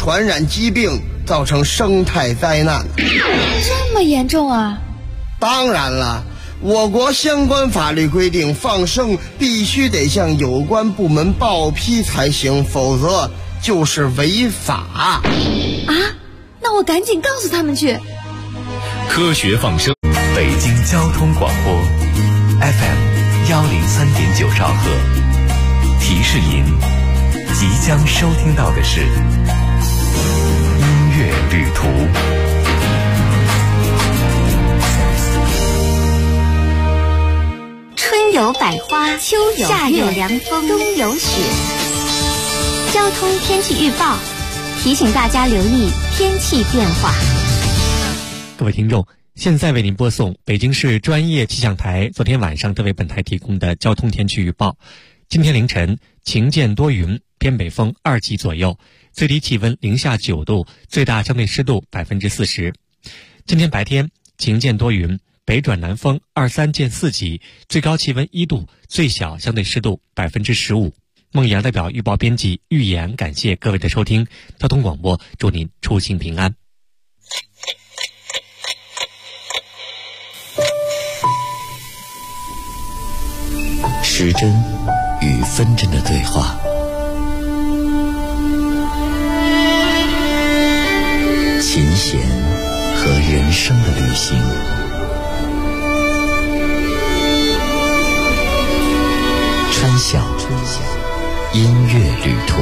传染疾病，造成生态灾难。 这么严重啊？ 当然了，我国相关法律规定，放生必须得向有关部门报批才行，否则就是违法。 啊？那我赶紧告诉他们去。 科学放生，北京交通广播 FM 103.9兆赫。提示您，即将收听到的是音乐旅途。 春有百花，秋有夏有凉风，冬有雪。交通天气预报提醒大家留意天气变化。 各位听众，现在为您播送北京市专业气象台昨天晚上为本台提供的交通天气预报。今天凌晨晴间多云，偏北风2级左右，最低气温零下9度，最大相对湿度40%。今天白天晴间多云，北转南风2、3见4级，最高气温1度，最小相对湿度15%。孟阳代表预报编辑预言，感谢各位的收听。交通广播祝您出行平安。 时针与分针的对话，琴弦和人生的旅行，春晓音乐旅途。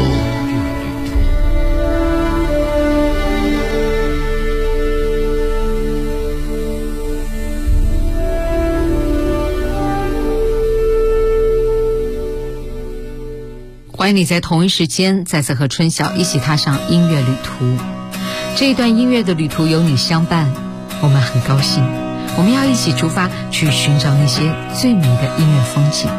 欢迎你在同一时间再次和春晓一起踏上音乐旅途。这一段音乐的旅途有你相伴，我们很高兴。我们要一起出发，去寻找那些最美的音乐风景。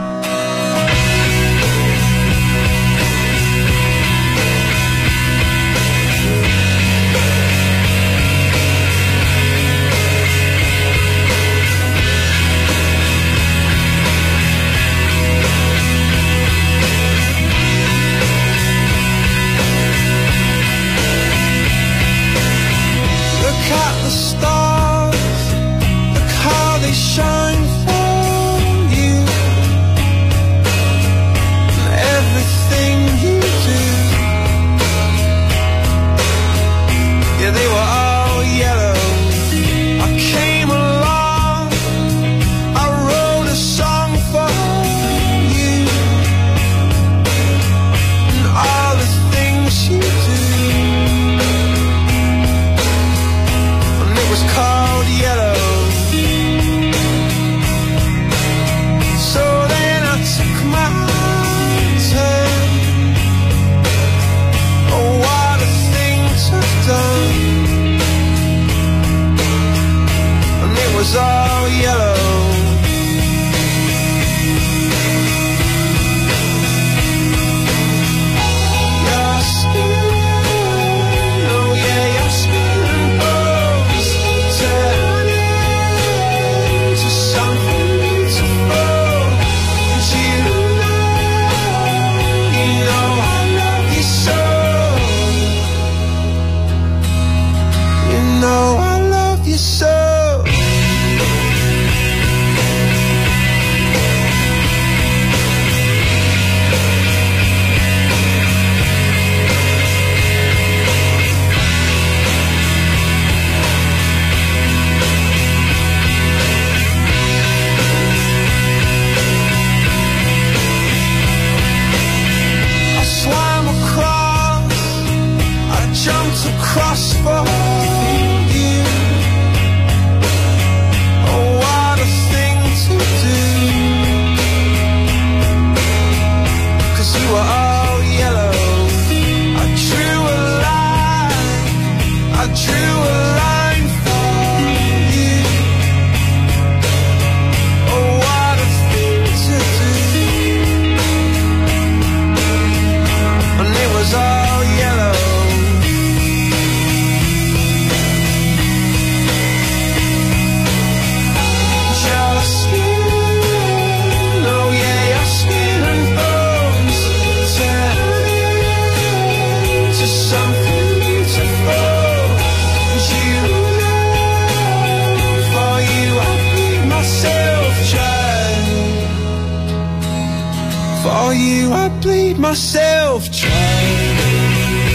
bleed myself trying.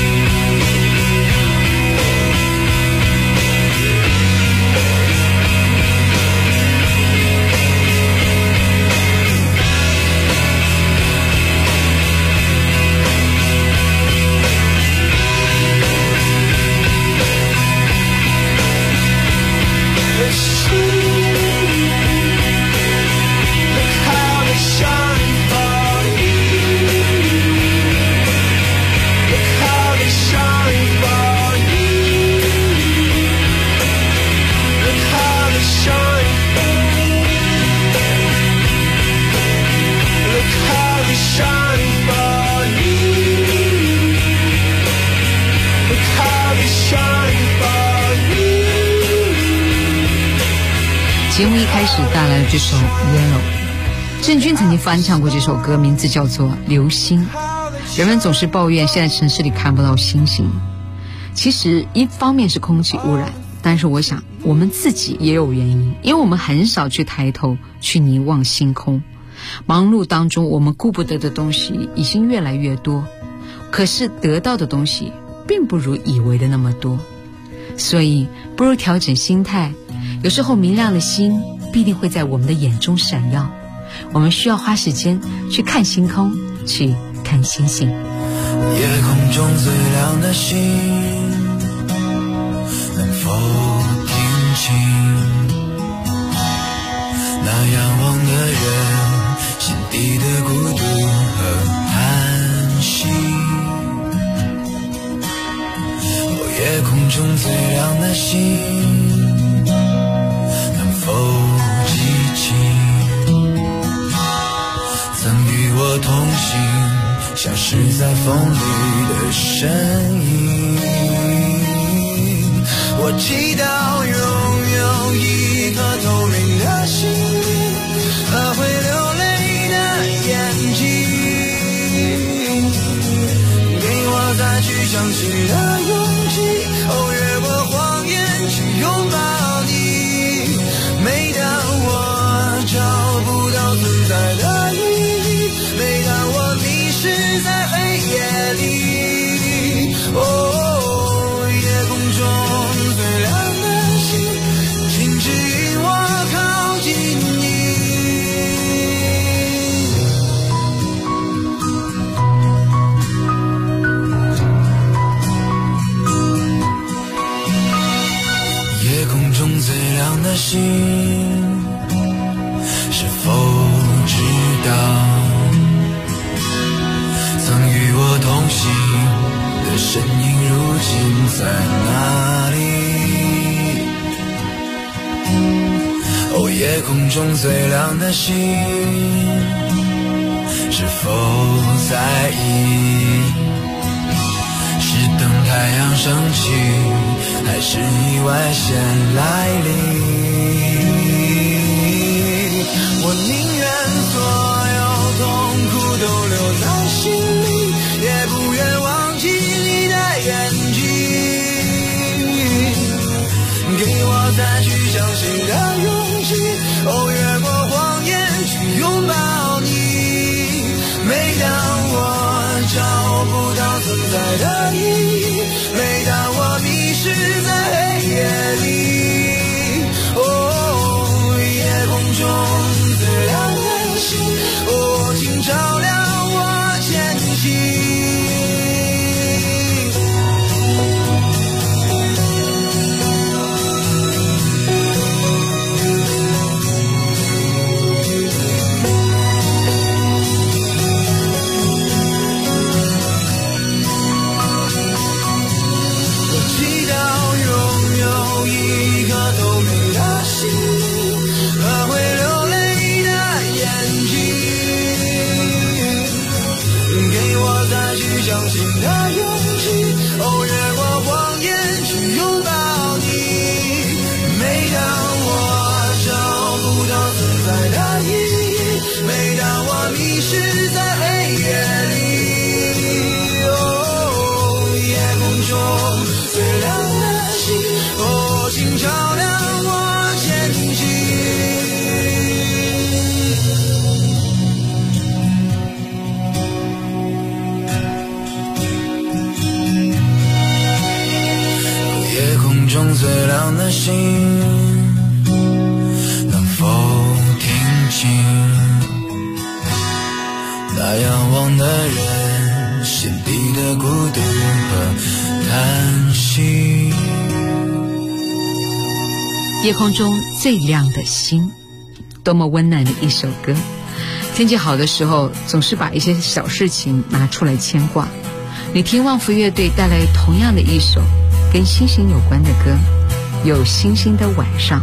节目一开始带来了这首 Yellow， 郑钧曾经翻唱过这首歌，名字叫做流星。人们总是抱怨现在城市里看不到星星，其实一方面是空气污染，但是我想我们自己也有原因，因为我们很少去抬头去凝望星空。忙碌当中我们顾不得的东西已经越来越多，可是得到的东西并不如以为的那么多，所以不如调整心态，有时候明亮的星必定会在我们的眼中闪耀，我们需要花时间去看星空，去看星星。 夜空中最亮的星，能否听清那仰望的人心底的孤独和叹息？夜空中最亮的星，能否记起曾与我同行消失在风里的身影？我祈祷拥有一颗透明的心灵和会流泪的眼睛，给我再去相信的勇气，越过谎言去拥抱你。每当我找不到存在的意义，每当我迷失在黑夜里，夜空中最亮的星，请指引我靠近你。夜空中最亮的星，是否知道曾与我同行的身影如今在哪里？夜空中最亮的星，是否在意是等太阳升起，还是意外先来临？我宁愿所有痛苦都留在心里，也不愿忘记你的眼睛，给我再去相信的勇气，越过谎言去拥抱你。每当我找不到存在的意义，每当我迷失在黑夜里，夜空中最亮的星，请照亮我前行。相信的勇气，越过谎言去拥抱你。每当我找不到存在的意义，每当我迷失在黑夜里，夜空中最亮的星，请照亮我前行。 心中最亮的星能否听清那仰望的人心底的孤独和叹息。 夜空中最亮的星，多么温暖的一首歌。天气好的时候，总是把一些小事情拿出来牵挂。你听旺福乐队带来同样的一首跟星星有关的歌，有星星的晚上。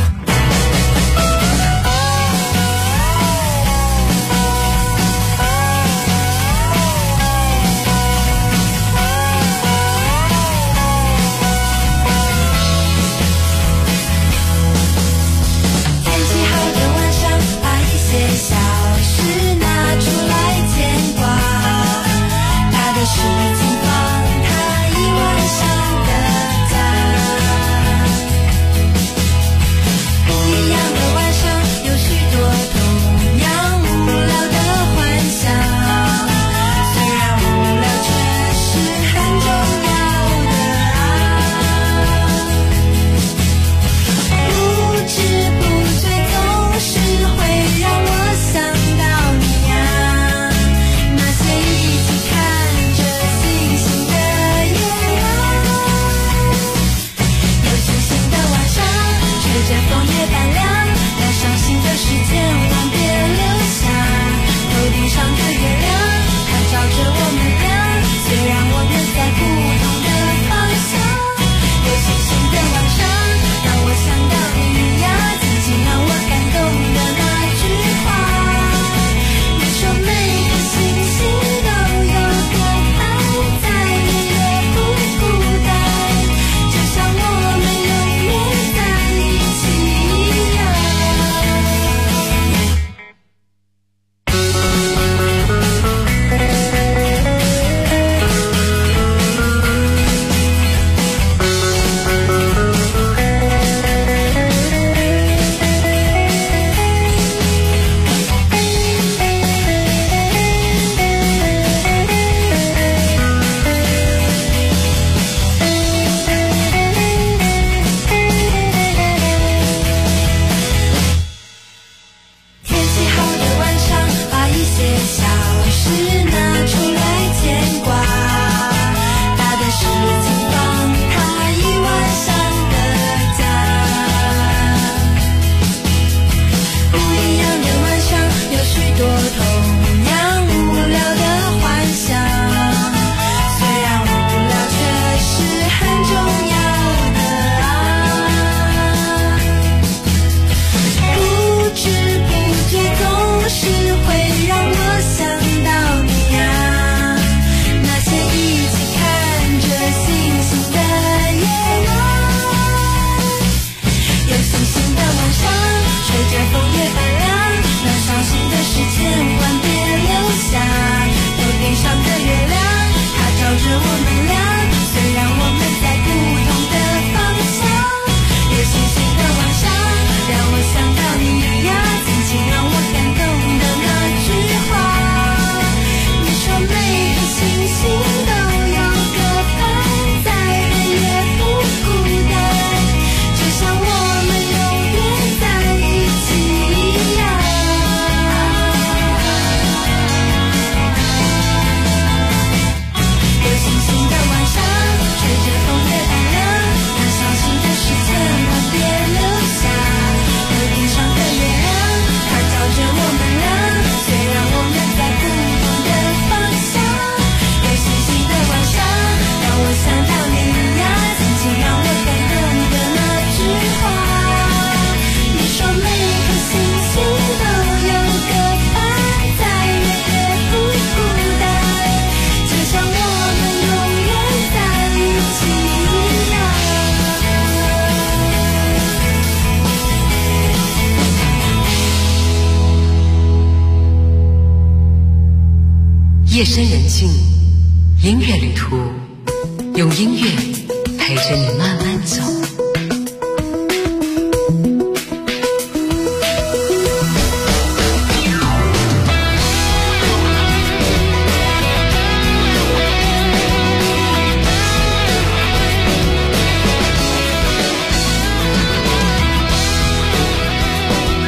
夜深人静，音乐旅途，用音乐陪着你慢慢走。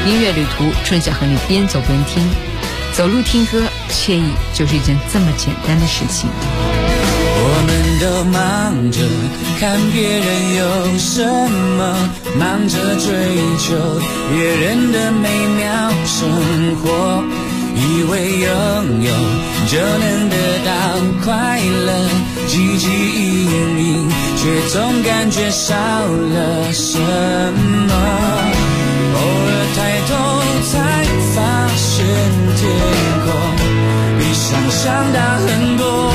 音乐旅途，春晓和你边走边听，走路听歌，惬意就是一件这么简单的事情。 我们都忙着看别人有什么，忙着追求别人的美妙生活，以为拥有就能得到快乐，汲汲营营，却总感觉少了什么。偶尔抬头才发现天空比想象大很多，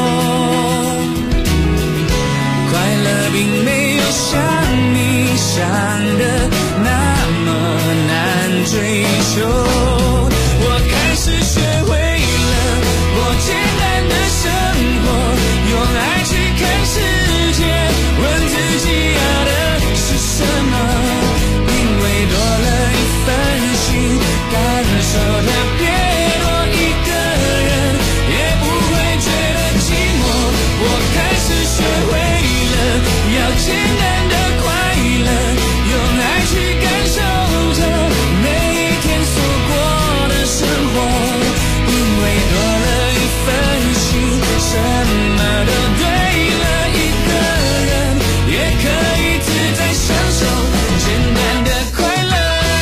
快乐并没有像你想的那么难追求。我开始学会了过简单的生活，用爱去看世界，问自己要的是什么。因为多了一份心，感受的别多一个人，也不会觉得寂寞。我开始学会了要简单的快乐，用爱去感受着每一天所过的生活。因为多了一份心，什么都对了一个人，也可以自在享受简单的快乐。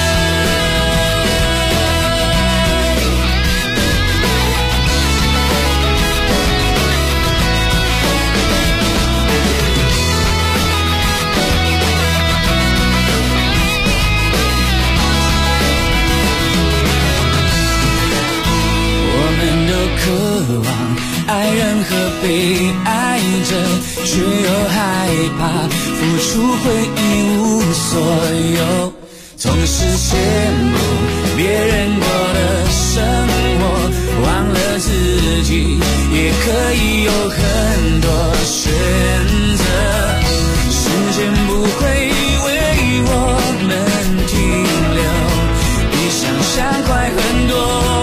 我们都渴望爱人和被爱着，却又害怕付出会一无所有，总是羡慕别人过的生活，忘了自己也可以有很多选择。时间不会为我们停留，比想象快很多。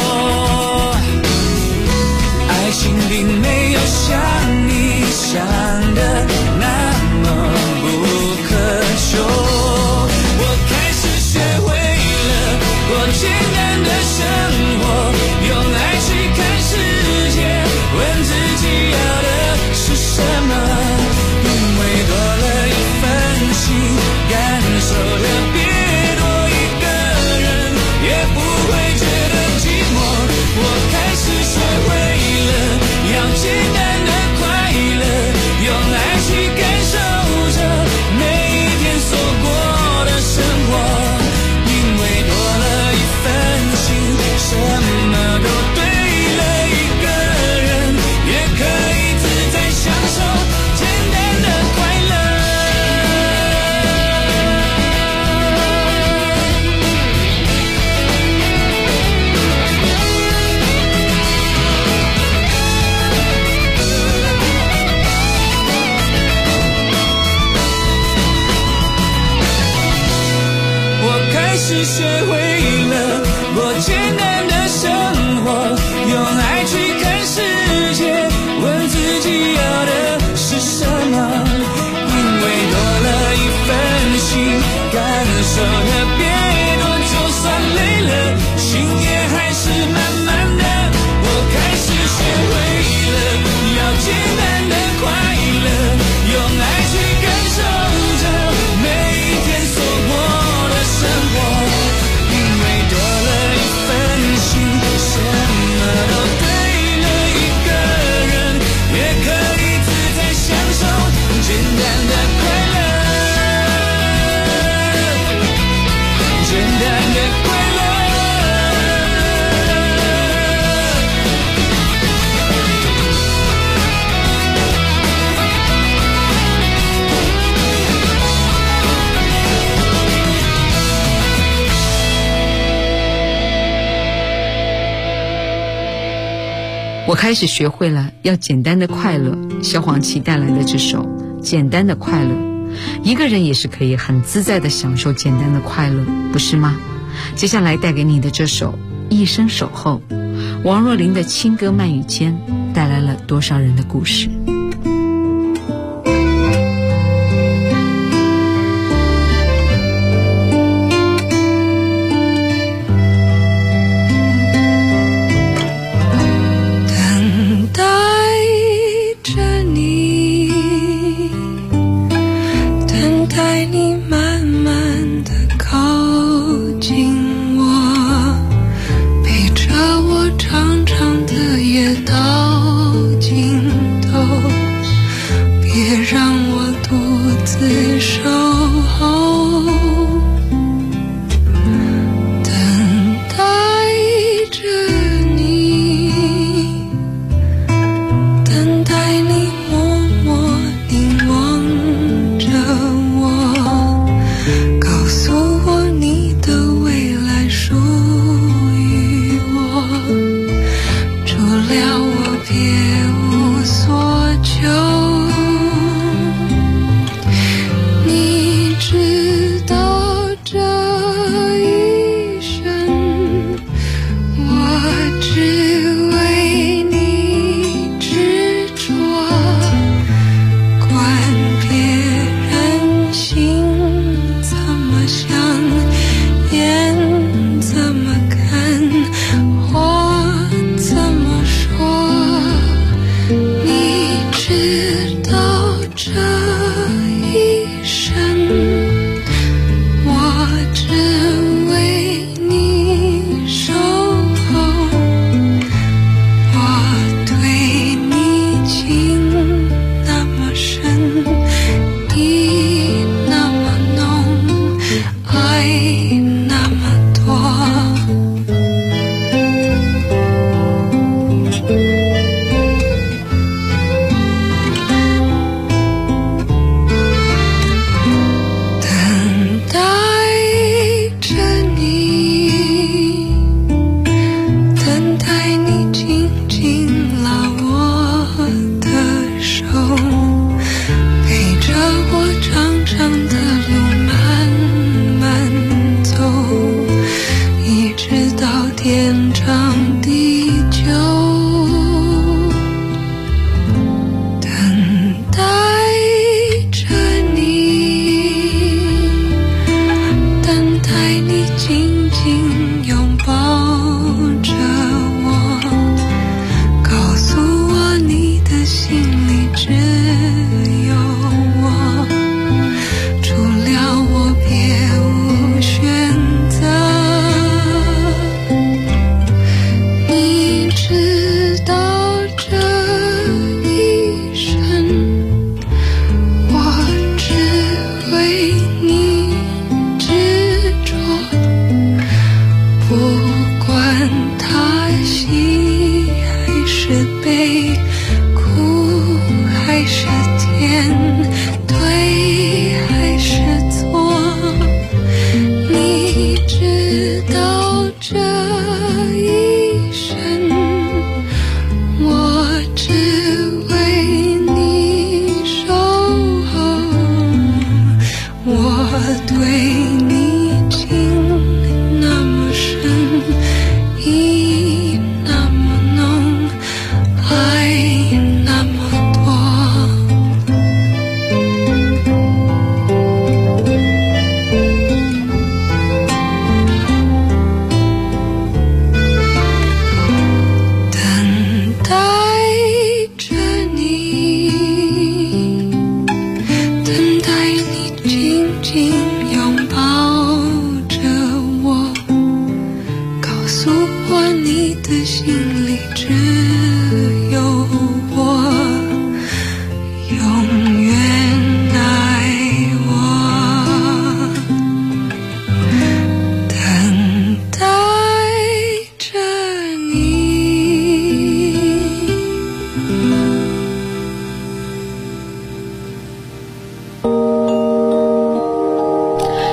爱情并没有像你想的那么不可求。我开始学会了过简单的生活，用爱去看世界，问自己要的是什么。因为多了一份心，感受的别多一个人，也不会觉得寂寞。我开始学会了要简单的快乐，用爱去感受着每一天所过的生活。因为多了一份心，什么都对了一个人，也可以自在享受简单的快乐。我开始学会了过简单的生活，用爱去看世界，问自己要的是什么。因为多了一份心，感受的别多，就算累了，心也还是慢慢的。我开始学会了要简单的快乐，用爱去感受着每一天所过的生活。因为多了一份心，什么都对了一个人，也可以自在享受简单的快乐，简单的快乐。 我开始学会了要简单的快乐，萧煌奇带来的这首《简单的快乐》，一个人也是可以很自在的享受简单的快乐，不是吗？接下来带给你的这首《一生守候》，王若琳的轻歌慢语间带来了多少人的故事。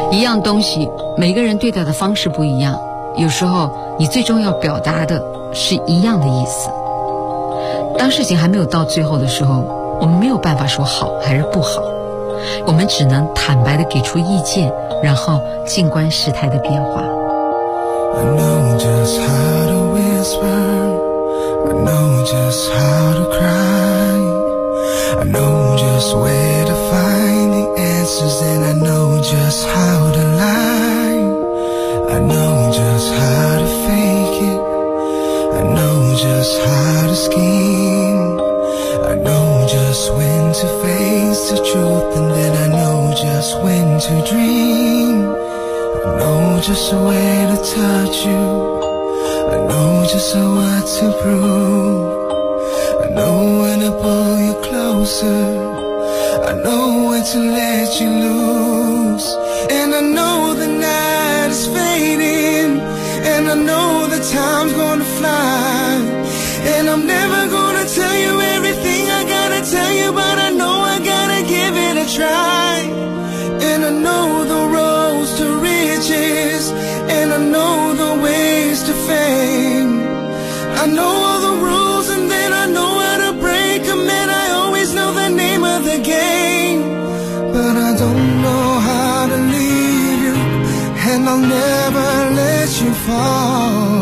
一样东西，每个人对待的方式不一样，有时候你最终要表达的是一样的意思。当事情还没有到最后的时候，我们没有办法说好还是不好，我们只能坦白地给出意见，然后静观事态的变化。 I know just how to whisper, I know just how to cry, I know just where to find the answers, and I know just how to lie. I know just how to fake it, I know just how to scheme, I know just when to face the truth, and then I know just when to dream. I know just where to touch you, I know just what to prove, I know when to pull you closer, I know when to let you loose. And I know the night is fading, and I know the time's gonna fly, and I'm never gonna tell you everything I gotta tell you, but I know I gotta give it a try. And I know the roads to riches, and I know the ways to fame. I know all the rules, and then I know how to break them, and I always know the name of the game. But I don't know how to leave you, and I'll never let you fall.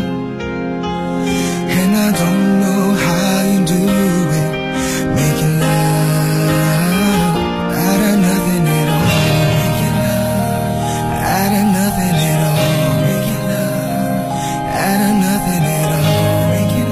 And I don't know how you do it, making love out of nothing at all. Making love out of nothing at all. Making love out of nothing at all. Making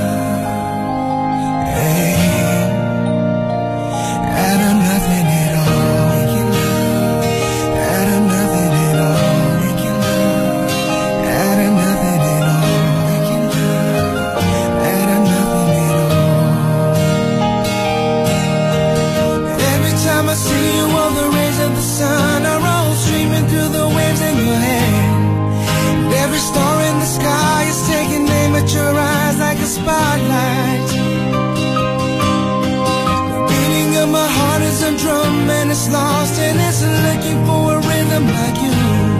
love, hey, out of nothing at all. Making love out of nothing at all. Making love out of nothing at all. Making love out of nothing at all. Every time I see you, all the rays of the sun are all streaming through the waves in your hair. And every star in the sky is taking aim at your eyes like a spotlight. The beating of my heart is a drum, and it's lost, and it's looking for a rhythm like you.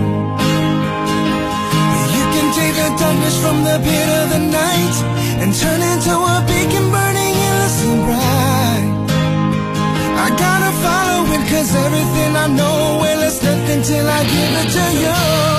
You can take the darkness from the pit of the night and turn into a beacon burning endlessly bright. I gotta follow it, 'cause everything I know, well, it's nothing till I give it to you.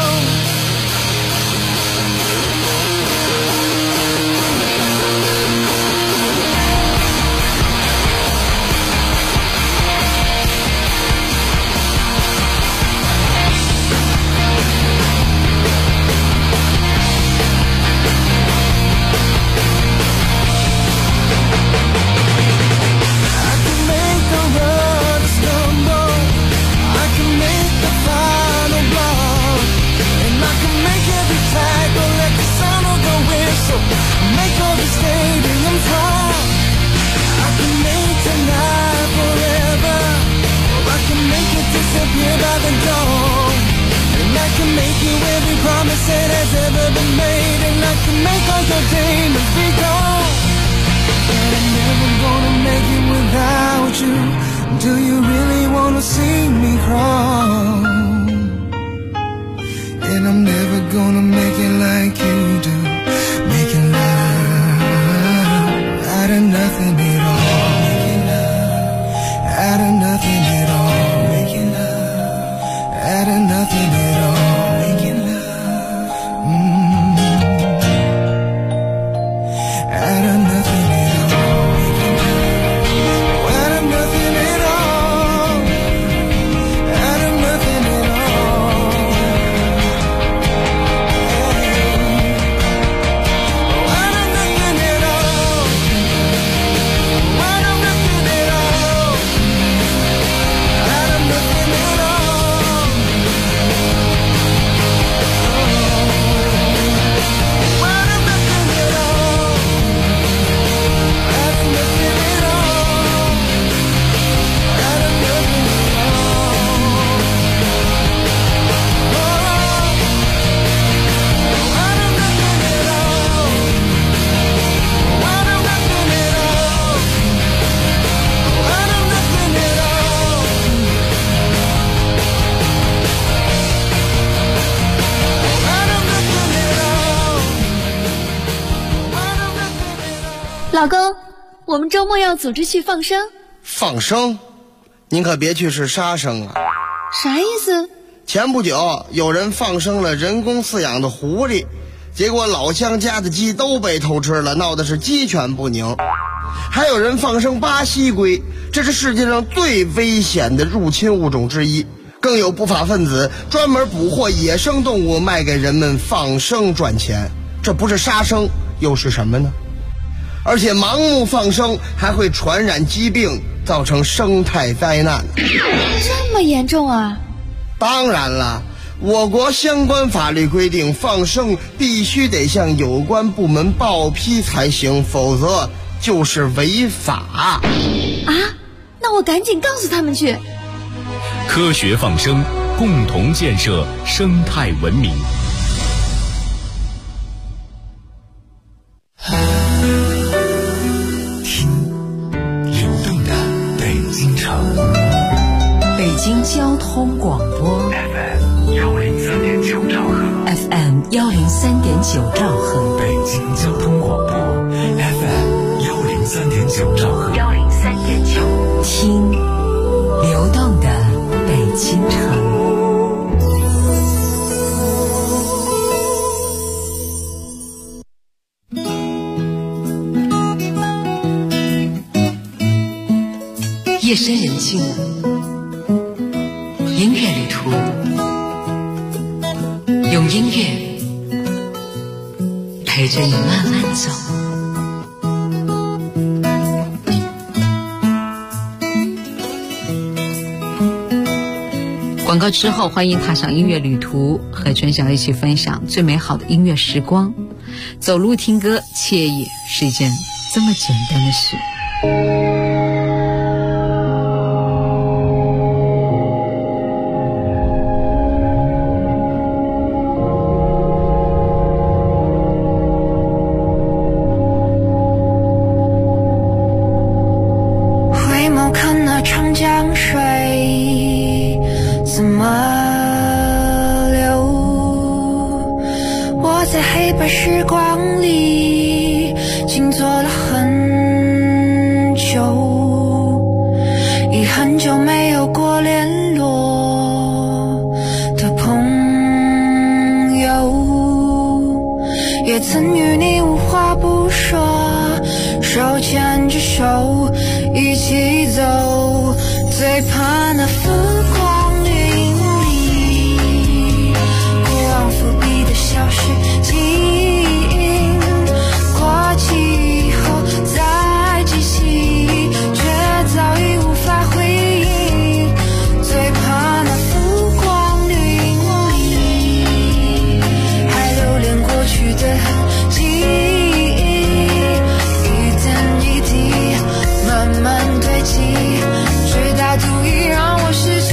I can make the runners stumble, I can make the final blow, and I can make every tackle let the sound of the whistle make all the stadiums rock. I can make tonight forever, or I can make it disappear by the dawn. And I can make you every promise that has ever been made, and I can make all your demons be gone. But I'm never gonna make it without you. Do you really wanna see me crawl? And I'm never gonna make it like you do, making love out of nothing at all. Making love out of nothing at all. Making love out of nothing at all. Making love out of nothing at all. Making love out of nothing at all. Out of nothing at all. 老公，我们周末要组织去放生。 放生？您可别去是杀生啊！ 啥意思？ 前不久有人放生了人工饲养的狐狸，结果老乡家的鸡都被偷吃了，闹的是鸡犬不宁。还有人放生巴西龟，这是世界上最危险的入侵物种之一。更有不法分子专门捕获野生动物卖给人们放生赚钱，这不是杀生又是什么呢？而且盲目放生还会传染疾病，造成生态灾难。 这么严重啊？ 当然了，我国相关法律规定，放生必须得向有关部门报批才行，否则就是违法。 啊？那我赶紧告诉他们去。 科学放生，共同建设生态文明。 听流动的北京城， 北京交通广播 FM 103.9兆赫 FM 103.9兆赫， 北京交通广播 FM 103.9兆赫 103.9，听流动的北京城。夜深人静，音乐旅途，用音乐陪着你慢慢走。广告之后，欢迎踏上音乐旅途，和春晓一起分享最美好的音乐时光。走路听歌惬意是一件这么简单的事。 回眸看那长江水怎么流，我在黑白时光里静坐了很久，已很久没有过联络的朋友，也曾与你无话不说，手牵着手一起走，最怕那浮光掠影里，过往伏笔的消失记忆，过期以后再记起，却早已无法回忆，最怕那浮光掠影里，还留恋过去的记忆，一点一滴慢慢堆积，直到足以让我失去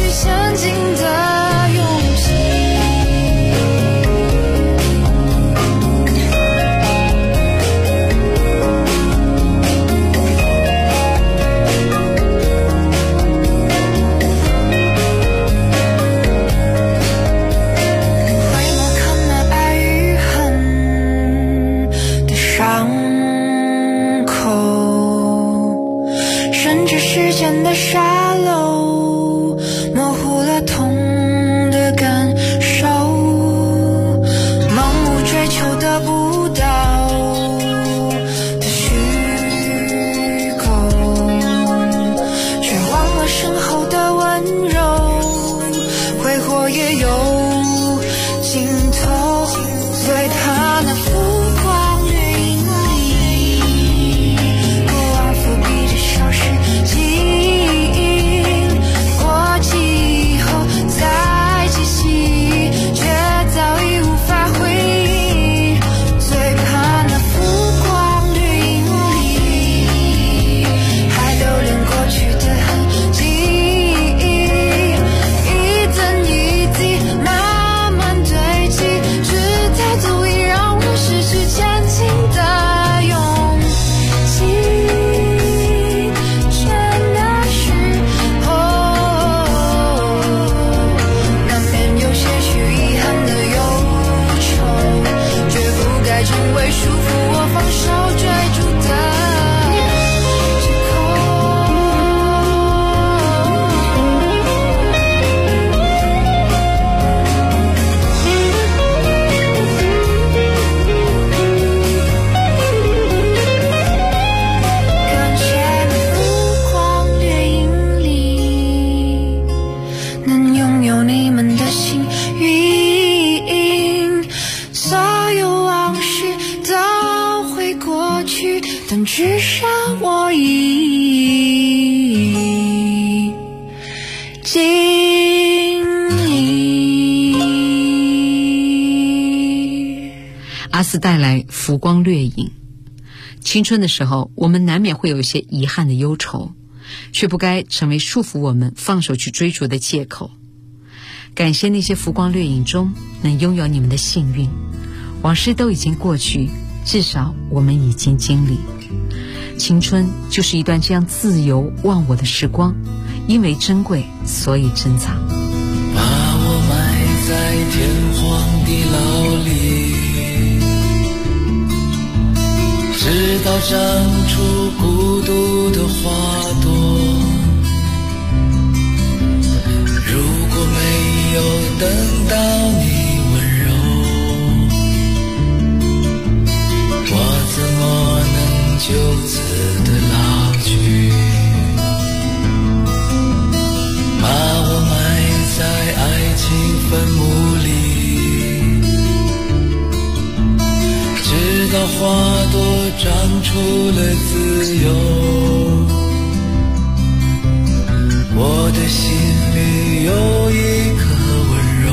它似带来浮光掠影。青春的时候，我们难免会有一些遗憾的忧愁，却不该成为束缚我们放手去追逐的借口。感谢那些浮光掠影中能拥有你们的幸运，往事都已经过去，至少我们已经经历。青春就是一段这样自由忘我的时光，因为珍贵，所以珍藏。 把我埋在天荒地老里，直到长出孤独的花朵。如果没有等到你温柔，我怎么能就此的老去？把我埋在爱情坟墓里，直到花朵长出了自由。我的心里有一颗温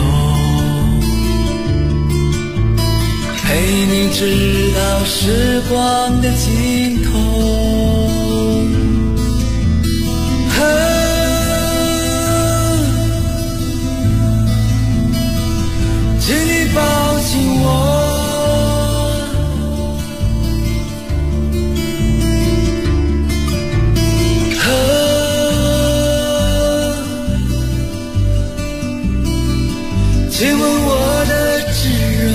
柔，陪你直到时光的尽头。请你抱紧我，亲吻我的炙热，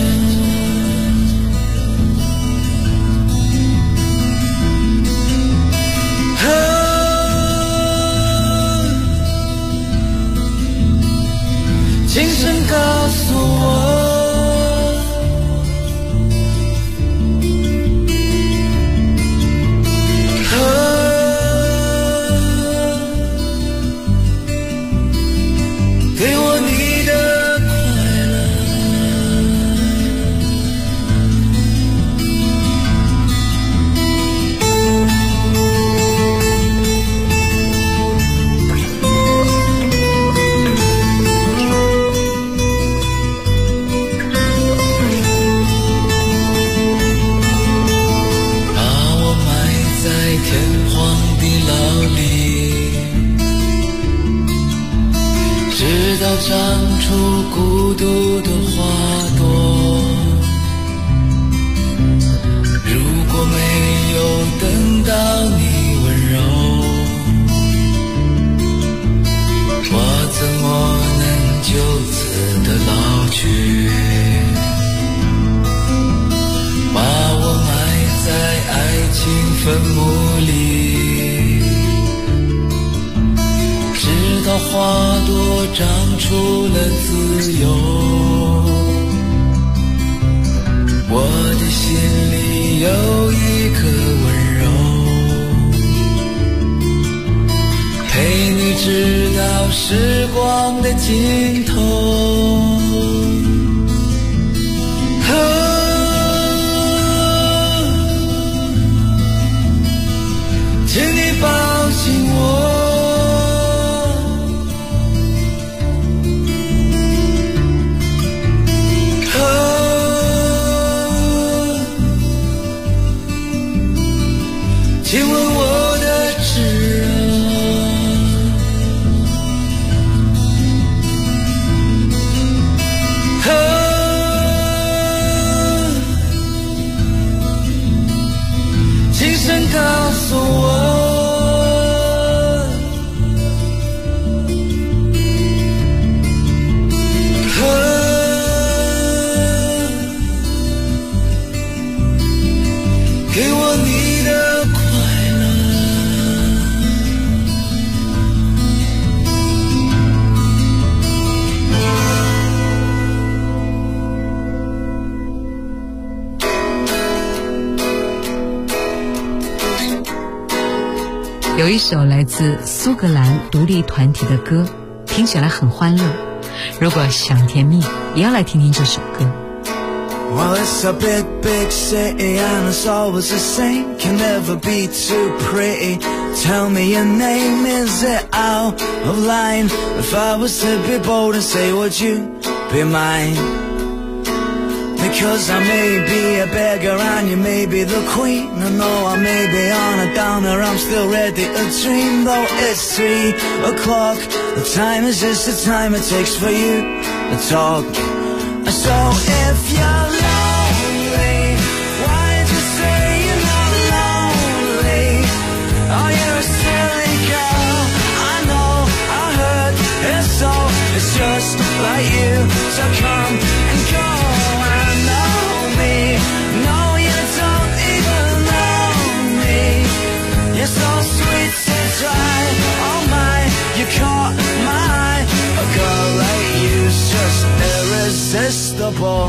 轻声告诉我，给我你的快乐。把我埋在天荒地老里，直到长出孤独的花朵。如果没有等到你温柔，我怎么能就此的老去？把我埋在爱情坟墓里，直到花朵长出了自由。我的心里有一颗温柔，陪你直到时光的尽头。请你抱紧我，亲吻我的炙热，轻声告诉我，给我你的快乐。 有一首来自苏格兰独立团体的歌，听起来很欢乐。如果想甜蜜，也要来听听这首歌。 Well, it's a big, big city and it's always the same. Can never be too pretty. Tell me your name, is it out of line? If I was to be bold and say, would you be mine? The 'Cause I may be a beggar and you may be the queen. I know I may be on a downer, I'm still ready to dream. Though it's 3 o'clock, the time is just the time it takes for you to talk. So if you're lonely, why don't you say you're not lonely? Oh, you're a silly girl, I know, I heard it's so. It's just like you, so come and go. I know me, no, you don't even know me. You're so sweet to try, oh my, you caught my eye. A girl like you's just irresistible.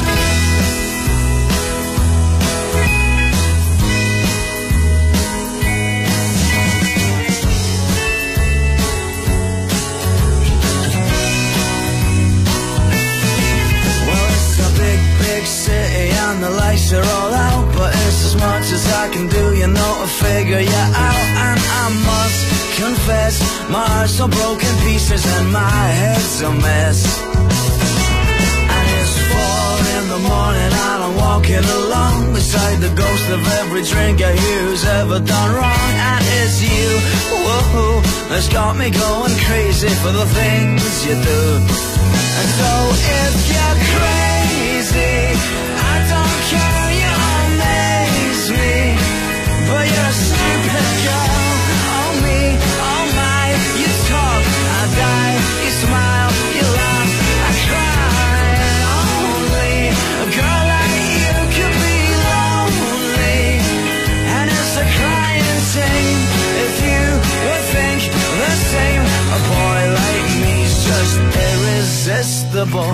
City and the lights are all out, but it's as much as I can do, you know, to figure you out. And I must confess, my heart's so broken pieces and my head's a mess. And it's 4 in the morning and I'm walking along beside the ghost of every drinker who's ever done wrong. And it's you, whoa, that's got me going crazy for the things you do. And so if you're crazy, I don't care, you amaze me. But you're a stupid girl, oh me, oh my. You talk, I die, you smile, you laugh, I cry. Only a girl like you could be lonely. And it's a crying shame if you would think the same. A boy like me's just irresistible.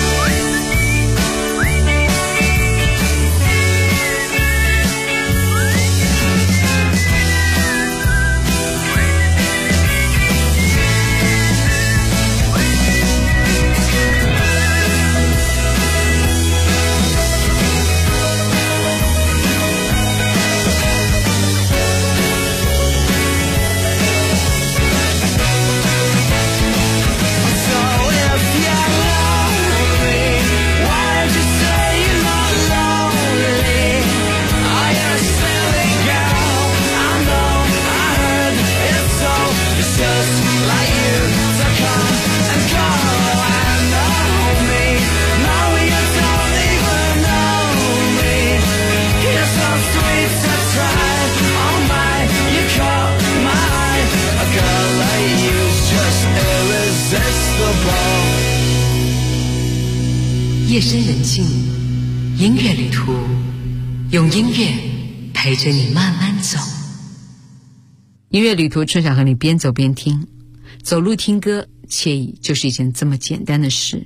夜深人静，音乐旅途，用音乐陪着你慢慢走。音乐旅途，春晓和你边走边听，走路听歌，惬意就是一件这么简单的事。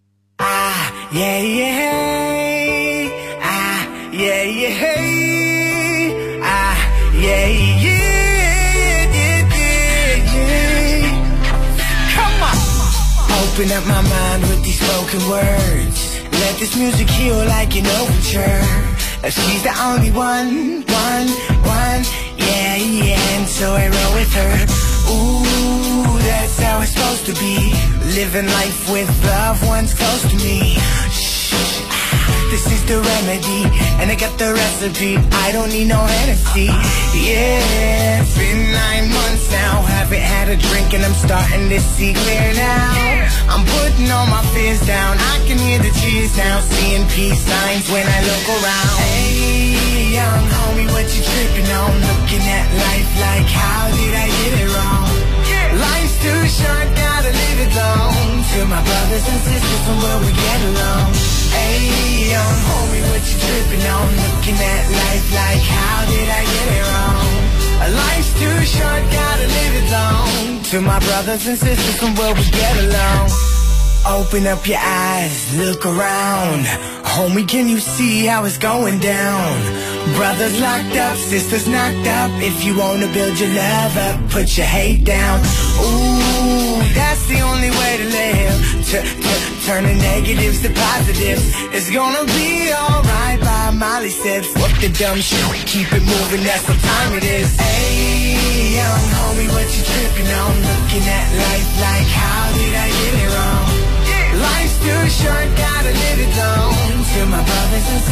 Come on, open up my mind with these spoken words. Let this music heal like an overture. She's the only one, yeah, and so I roll with her. Ooh, that's how it's supposed to be. Living life with loved ones close to me. This is the remedy, and I got the recipe. I don't need no Hennessy. Yeah, it's been 9 months now, haven't had a drink and I'm starting to see clear now. I'm putting all my fears down, I can hear the cheers now, seeing peace signs when I look around. Hey, young homie, what you tripping on? Looking at life like, how did I get it wrong? Life's too short, gotta live it long. To my brothers and sisters, from where we get along. Hey, young homie, what you tripping on? Looking at life like, how did I get it wrong? Life's too short, gotta live it long. To my brothers and sisters, from where we get along. Open up your eyes, look around. Homie, can you see how it's going down? Brothers locked up, sisters knocked up. If you wanna build your love up, put your hate down. Ooh, that's the only way to live. Turn the negatives to positives. It's gonna be alright by Molly Sips. Fuck the dumb shit, keep it moving, that's what time it is. Hey, young homie, what you tripping on? Looking at life like, how did I get it wrong? Life's too short, gotta live it long. To my brothers and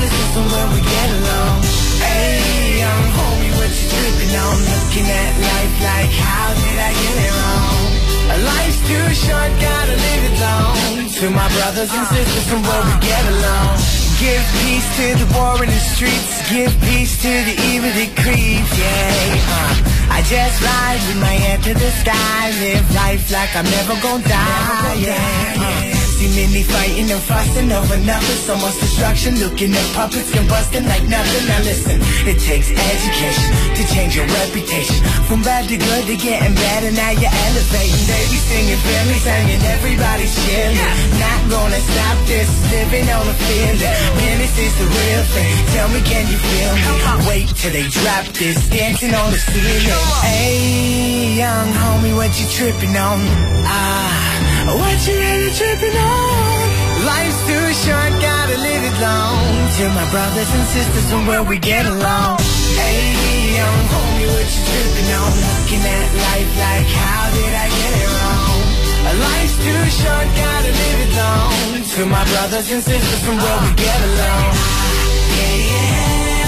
listen when we get along. Hey, young homie, what you tripping on? Looking at life like, how did I get it wrong? Life's too short, gotta live it long. To my brothers and sisters from where we get along. Give peace to the war in the streets. Give peace to the evil that creeps, yeah. I just ride with my head to the sky. Live life like I'm never gonna die, yeah. See many fighting and fussing over nothing. So much destruction, looking at puppets combusting like nothing. Now listen, it takes education to change your reputation. From bad to good to getting better, now you're elevating. They be singing, family singing, everybody's chilling. Not gonna stop this, living on a feeling. Man, this is the real thing. Tell me, can you feel me? Wait till they drop this, dancing on the ceiling. Hey, young homie, what you tripping on? What you really tripping on? Life's too short, gotta live it long. To my brothers and sisters from where we get along. Hey, young homie, what you tripping on? Looking at life like, how did I get it wrong? Life's too short, gotta live it long. To my brothers and sisters from where we get along. Yeah, yeah.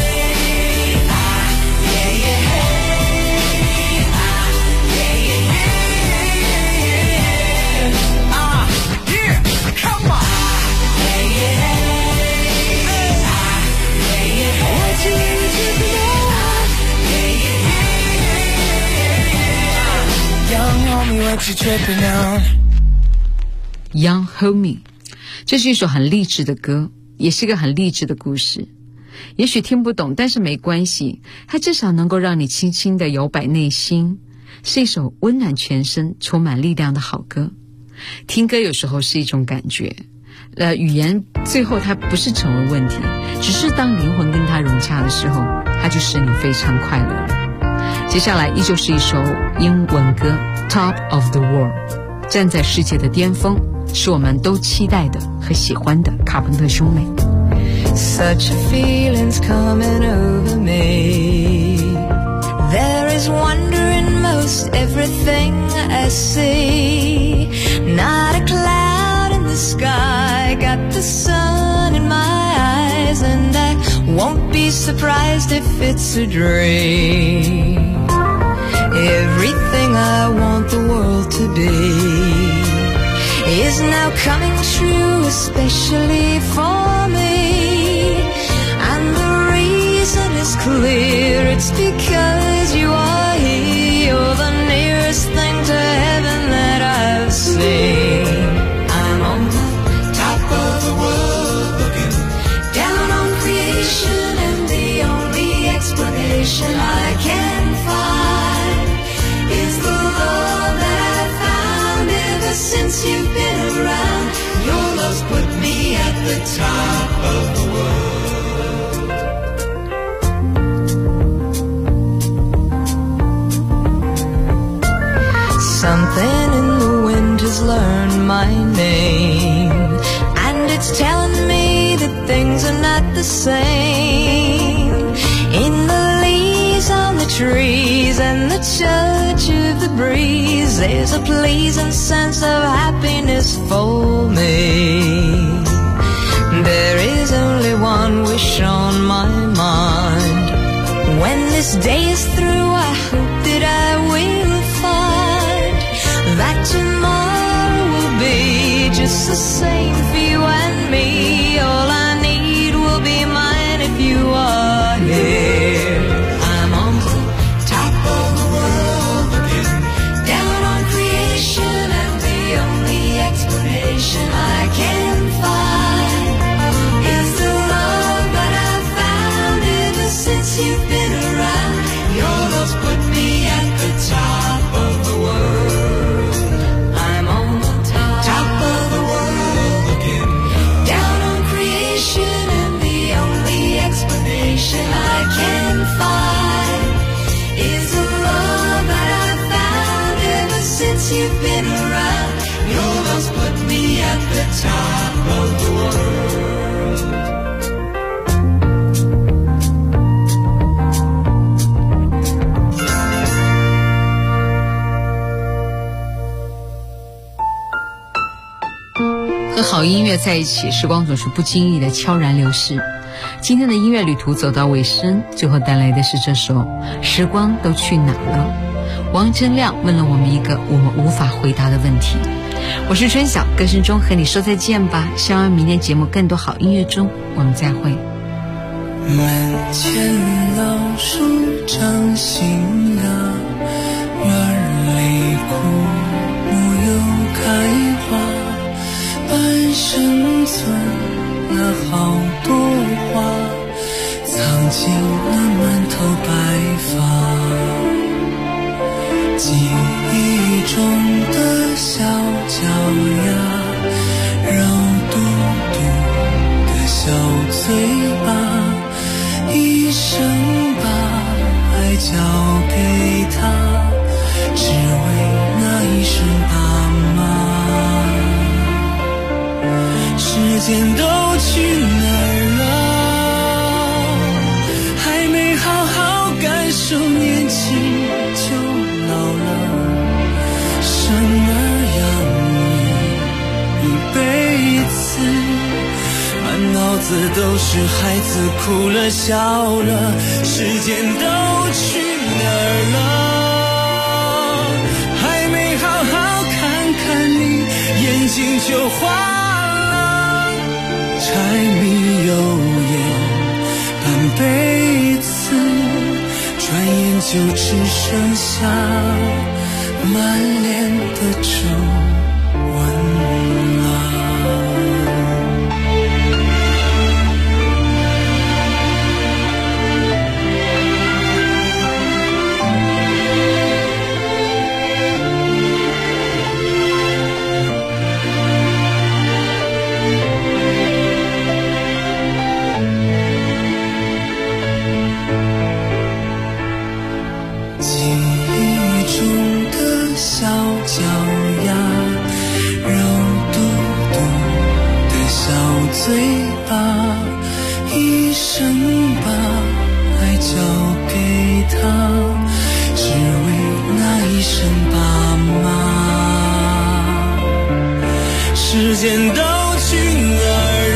What you tripping on? Young Homie， 这是一首很励志的歌，也是个很励志的故事。也许听不懂，但是没关系，它至少能够让你轻轻地摇摆内心，是一首温暖全身、充满力量的好歌。听歌有时候是一种感觉，语言最后它不是成为问题，只是当灵魂跟它融洽的时候，它就使你非常快乐了。接下来依旧是一首英文歌 Top of the World， 站在世界的巅峰，是我们都期待的和喜欢的卡朋特兄妹。 Such a feeling's coming over me. There is wonder in most everything I see. Not a cloud in the sky, got the sun in my eyes, and I won't be surprised if it's a dream. Everything I want the world to be is now coming true, especially for me. And the reason is clear, it's because you are here. You're the nearest thing to heaven that I've seen. I'm on the top of the world, looking down on creation, and the only explanation I can find is the love that I've found ever since you've been around. Your love's put me at the top of the world. Something in the wind has learned my name, and it's telling me that things are not the same. In the leaves on the trees and the touch of the breeze, there's a pleasing sense of happiness for me. There is only one wish on my mind. When this day is through, I hope that I will find that tomorrow will be just the same for you and me. All I need will be mine if you are here. I'm on the top of the world, looking down on creation, and the only explanation I can find is the love that I've found ever since you've been around. Your love's put me at the top of the world. I'm on the top of the world, looking down on creation, and the only explanation I can find is the love that I've found ever since you've been around. Your love's put me at the top of the world. 和好音乐在一起，时光总是不经意的悄然流逝。 今天的音乐旅途走到尾声，最后带来的是这首《时光都去哪了》。王铮亮问了我们一个我们无法回答的问题。我是春晓，歌声中和你说再见吧。希望明天节目更多好音乐中，我们再会。 门前老树长新芽，院里枯木又开花，半生存了好多话，藏进了满头白发。记忆中的小脚丫，肉嘟嘟的小嘴巴，一生把爱交给他，只为那一声爸妈。时间都去哪儿了？还没好好感受年轻就老了。生儿养女一辈子，满脑子都是孩子哭了笑了。时间都去哪儿了？还没好好看看你，眼睛就花了。柴米油盐半辈子，转眼就只剩下满脸的皱纹了。嘴巴，一生把爱交给他，只为那一声爸妈。时间都去哪儿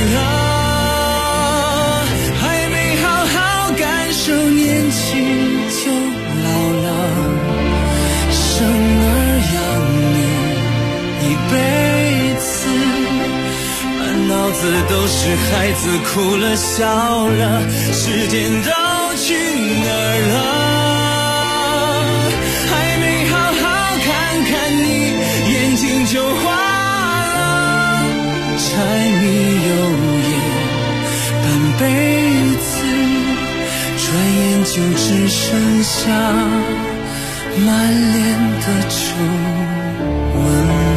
了？还没好好感受年轻就老了。生儿养女一辈子，脑子都是孩子哭了笑了。时间都去哪儿了？还没好好看看你，眼睛就花了。柴米油盐半辈子，转眼就只剩下满脸的皱纹。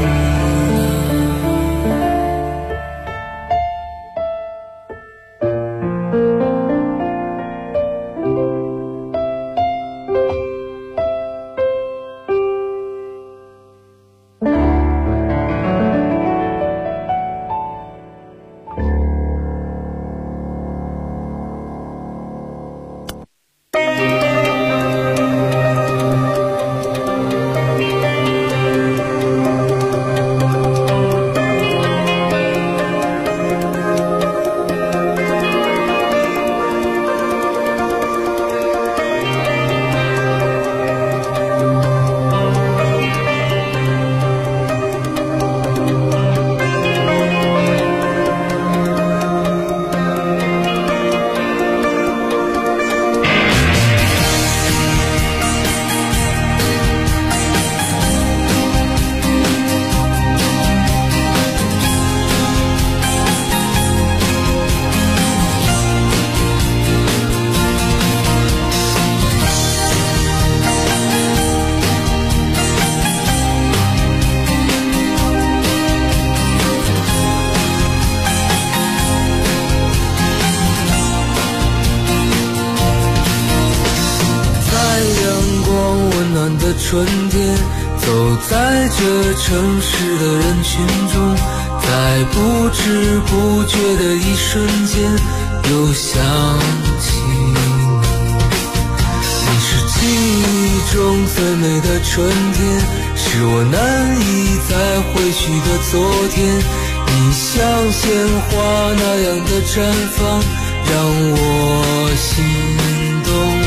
春天，走在这城市的人群中，在不知不觉的一瞬间，又想起你。你是记忆中最美的春天，是我难以再回去的昨天。你像鲜花那样的绽放， 让我心动。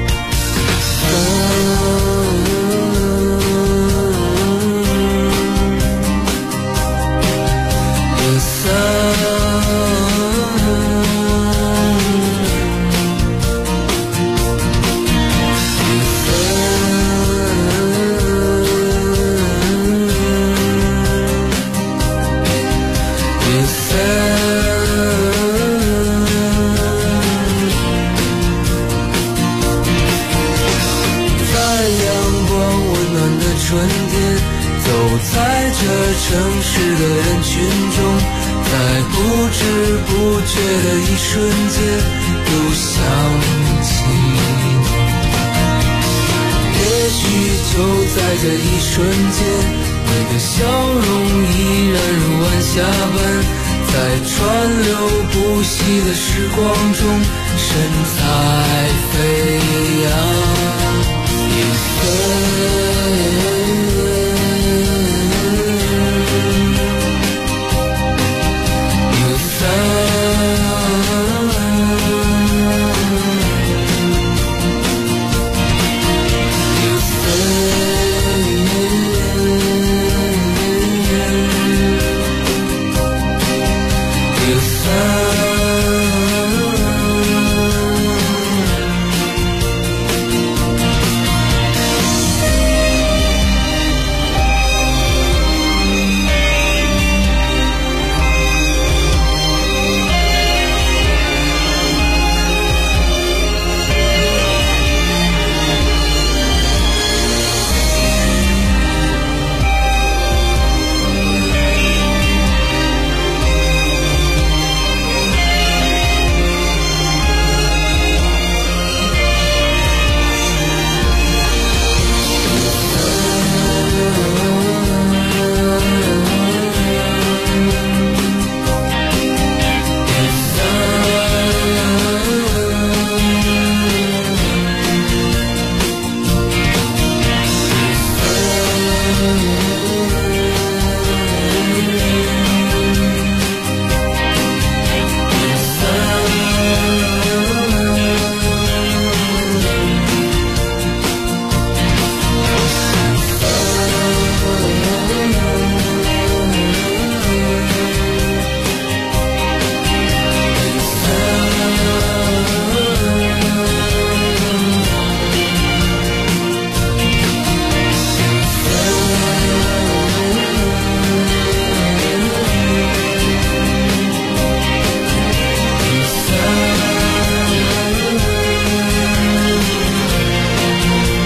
城市的人群中，在不知不觉的一瞬间，又想起你。也许就在这一瞬间，你的笑容依然如晚霞般，在川流不息的时光中，神采飞扬。